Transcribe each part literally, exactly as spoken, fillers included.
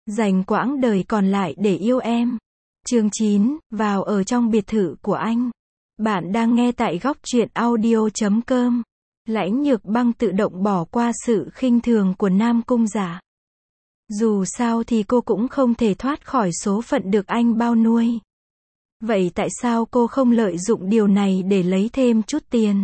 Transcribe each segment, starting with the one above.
dành quãng đời còn lại để yêu em. Chương chín, vào ở trong biệt thự của anh. Bạn đang nghe tại góc truyện audio chấm com. Lãnh Nhược Băng tự động bỏ qua sự khinh thường của Nam Cung Dạ. Dù sao thì cô cũng không thể thoát khỏi số phận được anh bao nuôi. Vậy tại sao cô không lợi dụng điều này để lấy thêm chút tiền?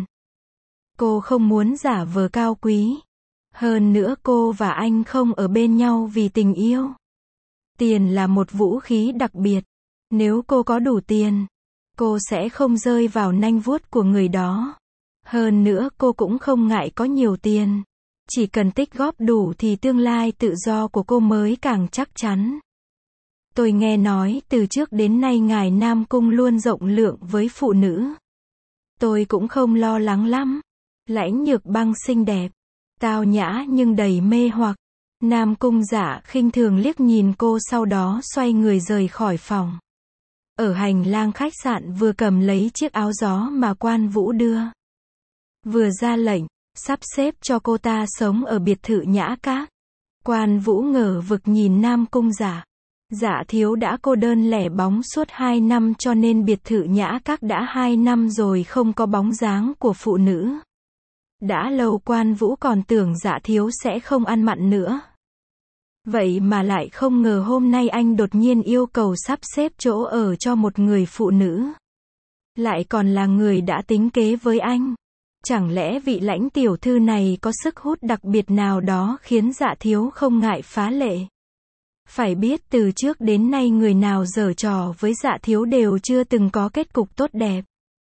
Cô không muốn giả vờ cao quý. Hơn nữa cô và anh không ở bên nhau vì tình yêu. Tiền là một vũ khí đặc biệt. Nếu cô có đủ tiền, cô sẽ không rơi vào nanh vuốt của người đó. Hơn nữa cô cũng không ngại có nhiều tiền. Chỉ cần tích góp đủ thì tương lai tự do của cô mới càng chắc chắn. Tôi nghe nói từ trước đến nay ngài Nam Cung luôn rộng lượng với phụ nữ. Tôi cũng không lo lắng lắm. Lãnh Nhược Băng xinh đẹp, tao nhã nhưng đầy mê hoặc. Nam Cung Dạ khinh thường liếc nhìn cô, sau đó xoay người rời khỏi phòng. Ở hành lang khách sạn vừa cầm lấy chiếc áo gió mà Quan Vũ đưa. Vừa ra lệnh, sắp xếp cho cô ta sống ở biệt thự Nhã Các. Quan Vũ ngờ vực nhìn Nam Cung Dạ. Dạ thiếu đã cô đơn lẻ bóng suốt hai năm, cho nên biệt thự Nhã Các đã hai năm rồi không có bóng dáng của phụ nữ. Đã lâu Quan Vũ còn tưởng Dạ thiếu sẽ không ăn mặn nữa. Vậy mà lại không ngờ hôm nay anh đột nhiên yêu cầu sắp xếp chỗ ở cho một người phụ nữ. Lại còn là người đã tính kế với anh. Chẳng lẽ vị Lãnh tiểu thư này có sức hút đặc biệt nào đó khiến Dạ thiếu không ngại phá lệ? Phải biết từ trước đến nay người nào giở trò với Dạ thiếu đều chưa từng có kết cục tốt đẹp.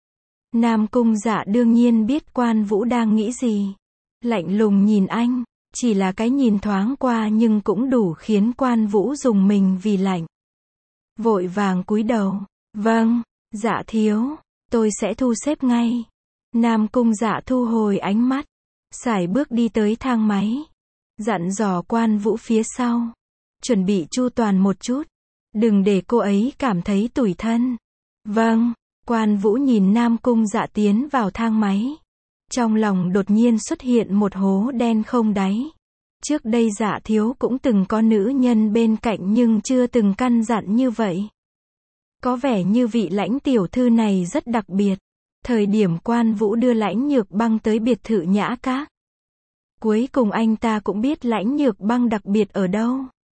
Nam Cung Dạ đương nhiên biết Quan Vũ đang nghĩ gì. Lạnh lùng nhìn anh, chỉ là cái nhìn thoáng qua nhưng cũng đủ khiến Quan Vũ rùng mình vì lạnh. Vội vàng cúi đầu, vâng, Dạ thiếu, tôi sẽ thu xếp ngay. Nam Cung Dạ thu hồi ánh mắt, sải bước đi tới thang máy. Dặn dò Quan Vũ phía sau, chuẩn bị chu toàn một chút, đừng để cô ấy cảm thấy tủi thân. Vâng. Quan Vũ nhìn Nam Cung Dạ tiến vào thang máy. Trong lòng đột nhiên xuất hiện một hố đen không đáy. Trước đây Dạ thiếu cũng từng có nữ nhân bên cạnh nhưng chưa từng căn dặn như vậy. Có vẻ như vị Lãnh tiểu thư này rất đặc biệt. Thời điểm Quan Vũ đưa Lãnh Nhược Băng tới biệt thự Nhã Các, cuối cùng anh ta cũng biết Lãnh Nhược Băng đặc biệt ở đâu.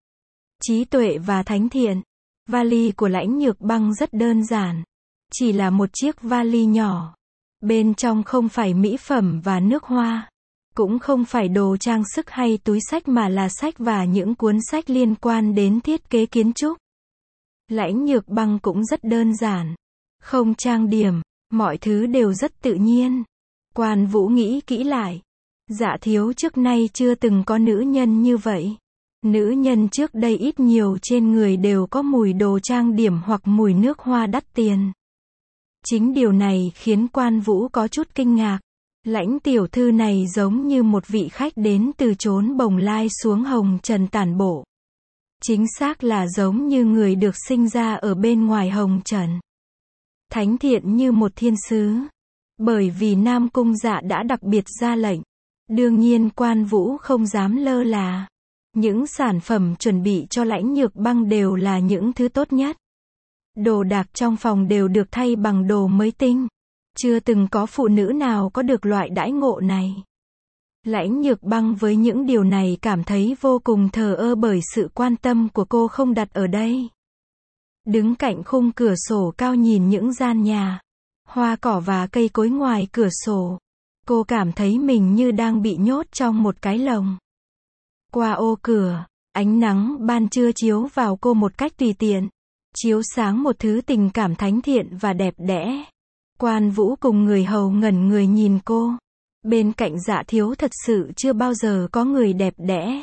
Trí tuệ và thánh thiện. Vali của Lãnh Nhược Băng rất đơn giản. Chỉ là một chiếc vali nhỏ. Bên trong không phải mỹ phẩm và nước hoa. Cũng không phải đồ trang sức hay túi xách mà là sách và những cuốn sách liên quan đến thiết kế kiến trúc. Lãnh Nhược Băng cũng rất đơn giản. Không trang điểm. Mọi thứ đều rất tự nhiên. Quan Vũ nghĩ kỹ lại. Dạ thiếu trước nay chưa từng có nữ nhân như vậy. Nữ nhân trước đây ít nhiều trên người đều có mùi đồ trang điểm hoặc mùi nước hoa đắt tiền. Chính điều này khiến Quan Vũ có chút kinh ngạc. Lãnh tiểu thư này giống như một vị khách đến từ chốn bồng lai xuống hồng trần tản bộ. Chính xác là giống như người được sinh ra ở bên ngoài hồng trần. Thánh thiện như một thiên sứ. Bởi vì Nam Cung Dạ đã đặc biệt ra lệnh. Đương nhiên Quan Vũ không dám lơ là. Những sản phẩm chuẩn bị cho Lãnh Nhược Băng đều là những thứ tốt nhất. Đồ đạc trong phòng đều được thay bằng đồ mới tinh. Chưa từng có phụ nữ nào có được loại đãi ngộ này. Lãnh Nhược Băng với những điều này cảm thấy vô cùng thờ ơ bởi sự quan tâm của cô không đặt ở đây. Đứng cạnh khung cửa sổ cao nhìn những gian nhà, hoa cỏ và cây cối ngoài cửa sổ. Cô cảm thấy mình như đang bị nhốt trong một cái lồng. Qua ô cửa, ánh nắng ban trưa chiếu vào cô một cách tùy tiện. Chiếu sáng một thứ tình cảm thánh thiện và đẹp đẽ. Quan Vũ cùng người hầu ngẩn người nhìn cô. Bên cạnh Dạ thiếu thật sự chưa bao giờ có người đẹp đẽ,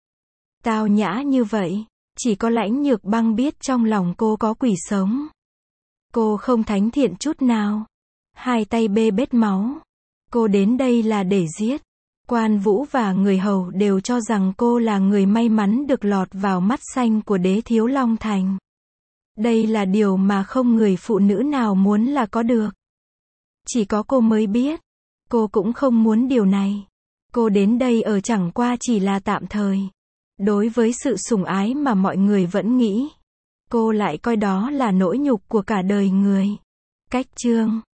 tao nhã như vậy. Chỉ có Lãnh Nhược Băng biết trong lòng cô có quỷ sống. Cô không thánh thiện chút nào. Hai tay bê bết máu. Cô đến đây là để giết. Quan Vũ và người hầu đều cho rằng cô là người may mắn được lọt vào mắt xanh của đế thiếu Long Thành. Đây là điều mà không người phụ nữ nào muốn là có được. Chỉ có cô mới biết. Cô cũng không muốn điều này. Cô đến đây ở chẳng qua chỉ là tạm thời. Đối với sự sủng ái mà mọi người vẫn nghĩ, cô lại coi đó là nỗi nhục của cả đời người. Cách chương